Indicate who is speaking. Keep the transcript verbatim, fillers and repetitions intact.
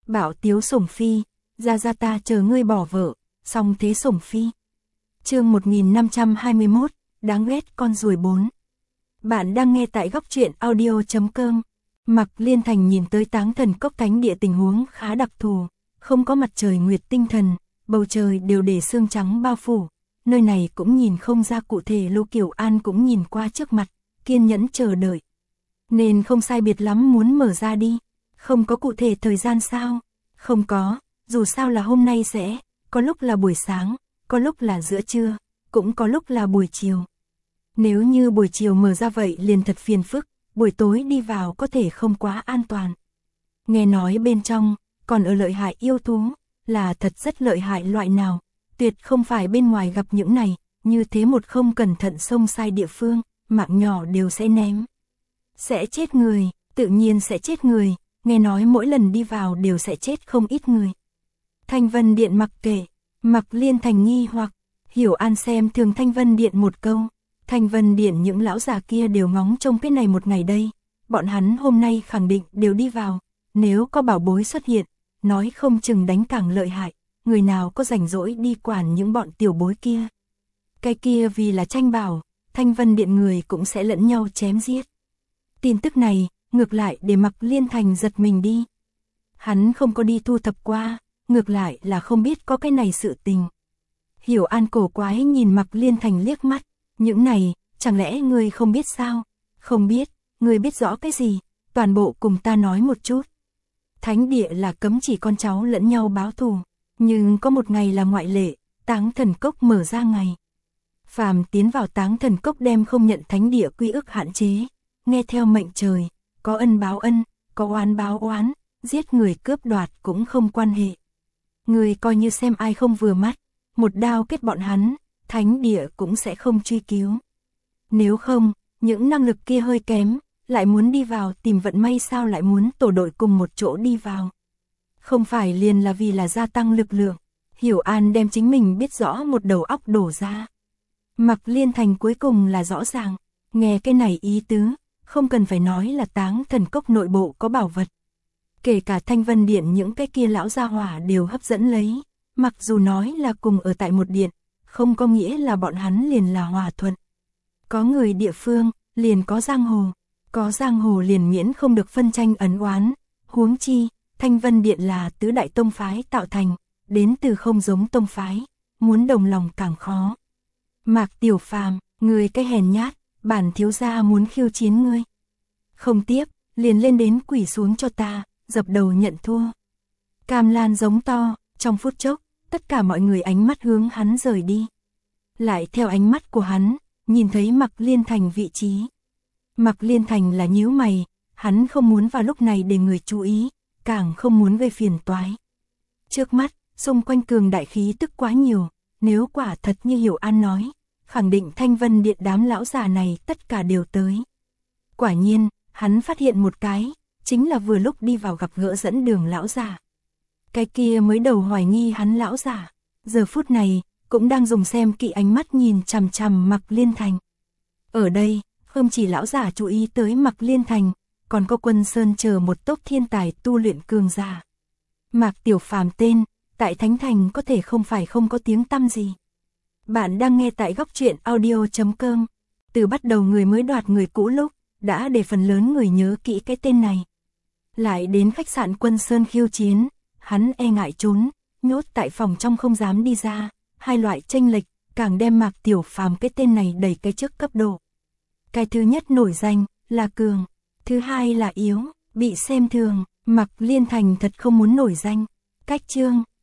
Speaker 1: Bảo tiếu sủng phi, ra ra ta chờ ngươi bỏ vợ, xong thế sủng phi. Chương một nghìn năm trăm hai mươi mốt, đáng ghét con ruồi bốn. Bạn đang nghe tại góc truyện audio chấm com. Mạc Liên Thành nhìn tới Táng Thần Cốc thánh địa tình huống khá đặc thù, không có mặt trời nguyệt tinh thần, bầu trời đều để sương trắng bao phủ. Nơi này cũng nhìn không ra cụ thể, Lô Kiều An cũng nhìn qua trước mặt, kiên nhẫn chờ đợi. Nên không sai biệt lắm muốn mở ra đi. Không có cụ thể thời gian sao? Không có, dù sao là hôm nay sẽ, có lúc là buổi sáng, có lúc là giữa trưa, cũng có lúc là buổi chiều. Nếu như buổi chiều mở ra vậy liền thật phiền phức, buổi tối đi vào có thể không quá an toàn. Nghe nói bên trong, còn ở lợi hại yêu thú, là thật rất lợi hại loại nào, tuyệt không phải bên ngoài gặp những này, như thế một không cẩn thận xông sai địa phương, mạng nhỏ đều sẽ ném. Sẽ chết người, tự nhiên sẽ chết người, nghe nói mỗi lần đi vào đều sẽ chết không ít người. Thanh Vân Điện mặc kệ, Mạc Liên Thành nghi hoặc, Hiểu An xem thường Thanh Vân Điện một câu. Thanh Vân Điện những lão già kia đều ngóng trông cái này một ngày đây, bọn hắn hôm nay khẳng định đều đi vào, nếu có bảo bối xuất hiện, nói không chừng đánh càng lợi hại, người nào có rảnh rỗi đi quản những bọn tiểu bối kia. Cái kia vì là tranh bảo, Thanh Vân Điện người cũng sẽ lẫn nhau chém giết. Tin tức này, ngược lại để Mạc Liên Thành giật mình đi. Hắn không có đi thu thập qua, ngược lại là không biết có cái này sự tình. Hiểu An cổ quái nhìn Mạc Liên Thành liếc mắt, những này, chẳng lẽ ngươi không biết sao? Không biết, ngươi biết rõ cái gì? Toàn bộ cùng ta nói một chút. Thánh địa là cấm chỉ con cháu lẫn nhau báo thù, nhưng có một ngày là ngoại lệ, Táng Thần Cốc mở ra ngày. Phàm tiến vào Táng Thần Cốc đem không nhận thánh địa quy ức hạn chế, nghe theo mệnh trời, có ân báo ân, có oán báo oán, giết người cướp đoạt cũng không quan hệ. Người coi như xem ai không vừa mắt, một đao kết bọn hắn, thánh địa cũng sẽ không truy cứu. Nếu không, những năng lực kia hơi kém, lại muốn đi vào tìm vận may sao lại muốn tổ đội cùng một chỗ đi vào. Không phải liền là vì là gia tăng lực lượng. Hiểu An đem chính mình biết rõ một đầu óc đổ ra. Mạc Liên Thành cuối cùng là rõ ràng, nghe cái này ý tứ, không cần phải nói là Táng Thần Cốc nội bộ có bảo vật. Kể cả Thanh Vân Điện những cái kia lão gia hỏa đều hấp dẫn lấy, mặc dù nói là cùng ở tại một điện, không có nghĩa là bọn hắn liền là hòa thuận. Có người địa phương, liền có giang hồ, có giang hồ liền miễn không được phân tranh ấn oán, huống chi, Thanh Vân Điện là tứ đại tông phái tạo thành, đến từ không giống tông phái, muốn đồng lòng càng khó. Mạc Tiểu Phàm, người cái hèn nhát, bản thiếu gia muốn khiêu chiến ngươi. Không tiếp, liền lên đến quỳ xuống cho ta, dập đầu nhận thua. Cam Lan giống to, trong phút chốc, tất cả mọi người ánh mắt hướng hắn rời đi. Lại theo ánh mắt của hắn, nhìn thấy Mạc Liên Thành vị trí. Mạc Liên Thành là nhíu mày, hắn không muốn vào lúc này để người chú ý, càng không muốn gây phiền toái. Trước mắt, xung quanh cường đại khí tức quá nhiều, nếu quả thật như Hiểu An nói, khẳng định Thanh Vân Điện đám lão già này tất cả đều tới. Quả nhiên, hắn phát hiện một cái, chính là vừa lúc đi vào gặp gỡ dẫn đường lão già. Cái kia mới đầu hoài nghi hắn lão già, giờ phút này, cũng đang dùng xem kỹ ánh mắt nhìn chằm chằm Mạc Liên Thành. Ở đây, không chỉ lão già chú ý tới Mạc Liên Thành, còn có Quân Sơn chờ một tốp thiên tài tu luyện cường giả. Mạc Tiểu Phàm tên, tại Thánh Thành có thể không phải không có tiếng tăm gì. Bạn đang nghe tại góc truyện audio chấm com. Từ bắt đầu người mới đoạt người cũ lúc, đã để phần lớn người nhớ kỹ cái tên này. Lại đến khách sạn Quân Sơn khiêu chiến, hắn e ngại trốn, nhốt tại phòng trong không dám đi ra, hai loại chênh lệch, càng đem Mạc Tiểu Phàm cái tên này đẩy cái trước cấp độ. Cái thứ nhất nổi danh, là cường, thứ hai là yếu, bị xem thường, Mạc Liên Thành thật không muốn nổi danh. Cách chương,